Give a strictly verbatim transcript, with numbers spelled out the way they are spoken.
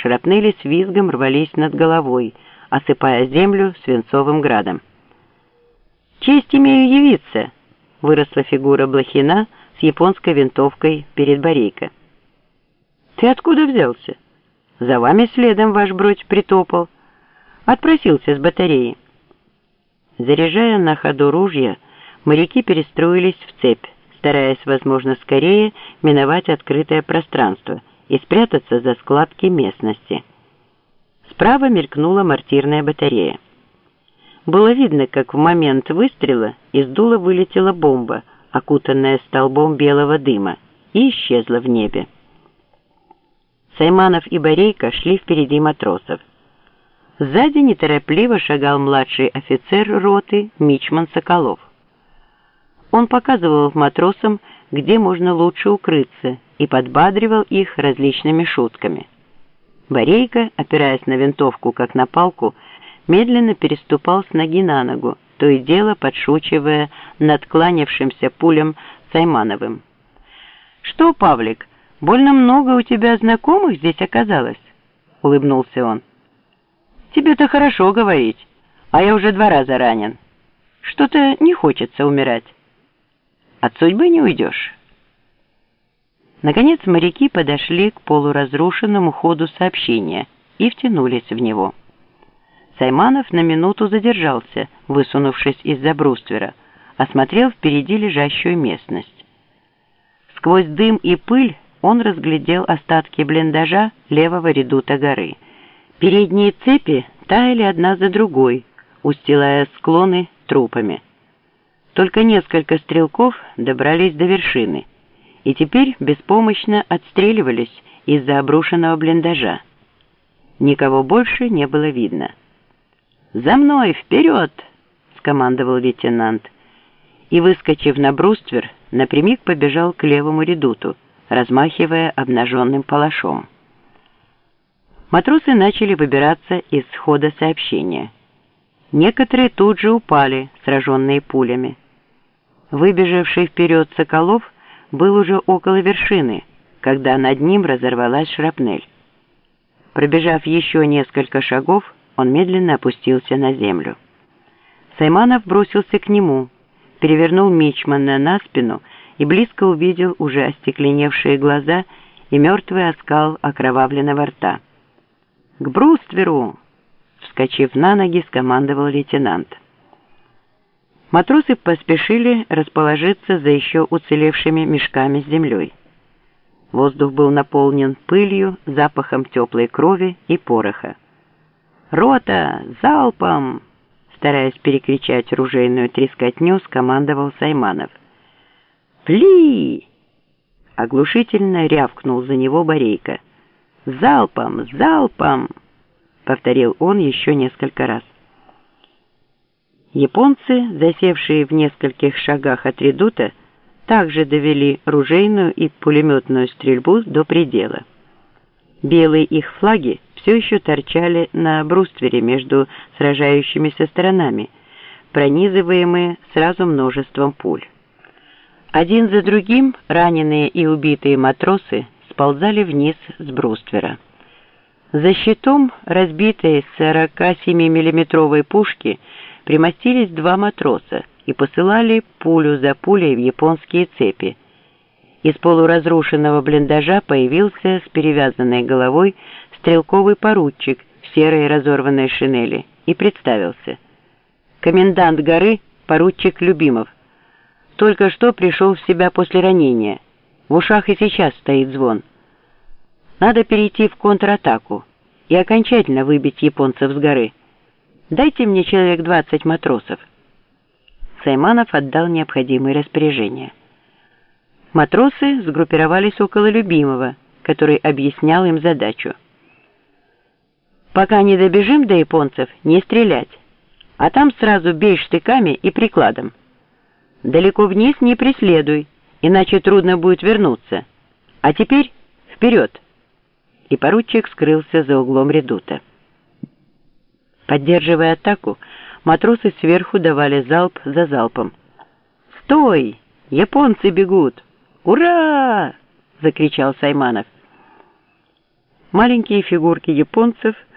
шрапнели с визгом рвались над головой, осыпая землю свинцовым градом. «Честь имею явиться!» — выросла фигура Блохина с японской винтовкой перед Борейко. «Ты откуда взялся? За вами следом ваш бродь притопал. Отпросился с батареи». Заряжая на ходу ружья, моряки перестроились в цепь, стараясь, возможно, скорее миновать открытое пространство и спрятаться за складки местности. Справа мелькнула мортирная батарея. Было видно, как в момент выстрела из дула вылетела бомба, окутанная столбом белого дыма, и исчезла в небе. Сайманов и Борейко шли впереди матросов. Сзади неторопливо шагал младший офицер роты мичман Соколов. Он показывал матросам, где можно лучше укрыться, и подбадривал их различными шутками. Борейко, опираясь на винтовку, как на палку, медленно переступал с ноги на ногу, то и дело подшучивая над кланявшимся пулем Саймановым. «Что, Павлик, больно много у тебя знакомых здесь оказалось?» — улыбнулся он. «Тебе-то хорошо говорить, а я уже два раза ранен. Что-то не хочется умирать. От судьбы не уйдешь». Наконец моряки подошли к полуразрушенному ходу сообщения и втянулись в него. Сайманов на минуту задержался, высунувшись из-за бруствера, осмотрел впереди лежащую местность. Сквозь дым и пыль он разглядел остатки блиндажа левого редута горы. Передние цепи таяли одна за другой, устилая склоны трупами. Только несколько стрелков добрались до вершины и теперь беспомощно отстреливались из-за обрушенного блиндажа. Никого больше не было видно. «За мной, вперед!» — скомандовал лейтенант, и, выскочив на бруствер, напрямик побежал к левому редуту, размахивая обнаженным палашом. Матросы начали выбираться из хода сообщения. Некоторые тут же упали, сраженные пулями. Выбежавший вперед Соколов был уже около вершины, когда над ним разорвалась шрапнель. Пробежав еще несколько шагов, он медленно опустился на землю. Сайманов бросился к нему, перевернул мичмана на спину и близко увидел уже остекленевшие глаза и мертвый оскал окровавленного рта. «К брустверу!» — вскочив на ноги, скомандовал лейтенант. Матросы поспешили расположиться за еще уцелевшими мешками с землей. Воздух был наполнен пылью, запахом теплой крови и пороха. «Рота! Залпом!» Стараясь перекричать ружейную трескотню, скомандовал Сайманов. «Пли!» Оглушительно рявкнул за него Борейко. «Залпом! Залпом!» Повторил он еще несколько раз. Японцы, засевшие в нескольких шагах от редута, также довели ружейную и пулеметную стрельбу до предела. Белые их флаги все еще торчали на бруствере между сражающимися сторонами, пронизываемые сразу множеством пуль. Один за другим раненые и убитые матросы сползали вниз с бруствера. За щитом разбитой сорокасемимиллиметровой пушки примостились два матроса и посылали пулю за пулей в японские цепи. Из полуразрушенного блиндажа появился с перевязанной головой стрелковый поручик в серой разорванной шинели и представился. «Комендант горы, поручик Любимов. Только что пришел в себя после ранения. В ушах и сейчас стоит звон. Надо перейти в контратаку и окончательно выбить японцев с горы. Дайте мне человек двадцать матросов». Сайманов отдал необходимые распоряжения. Матросы сгруппировались около Любимова, который объяснял им задачу. «Пока не добежим до японцев, не стрелять, а там сразу бей штыками и прикладом. Далеко вниз не преследуй, иначе трудно будет вернуться. А теперь вперед!» И поручик скрылся за углом редута. Поддерживая атаку, матросы сверху давали залп за залпом. «Стой! Японцы бегут! Ура!» — закричал Сайманов. Маленькие фигурки японцев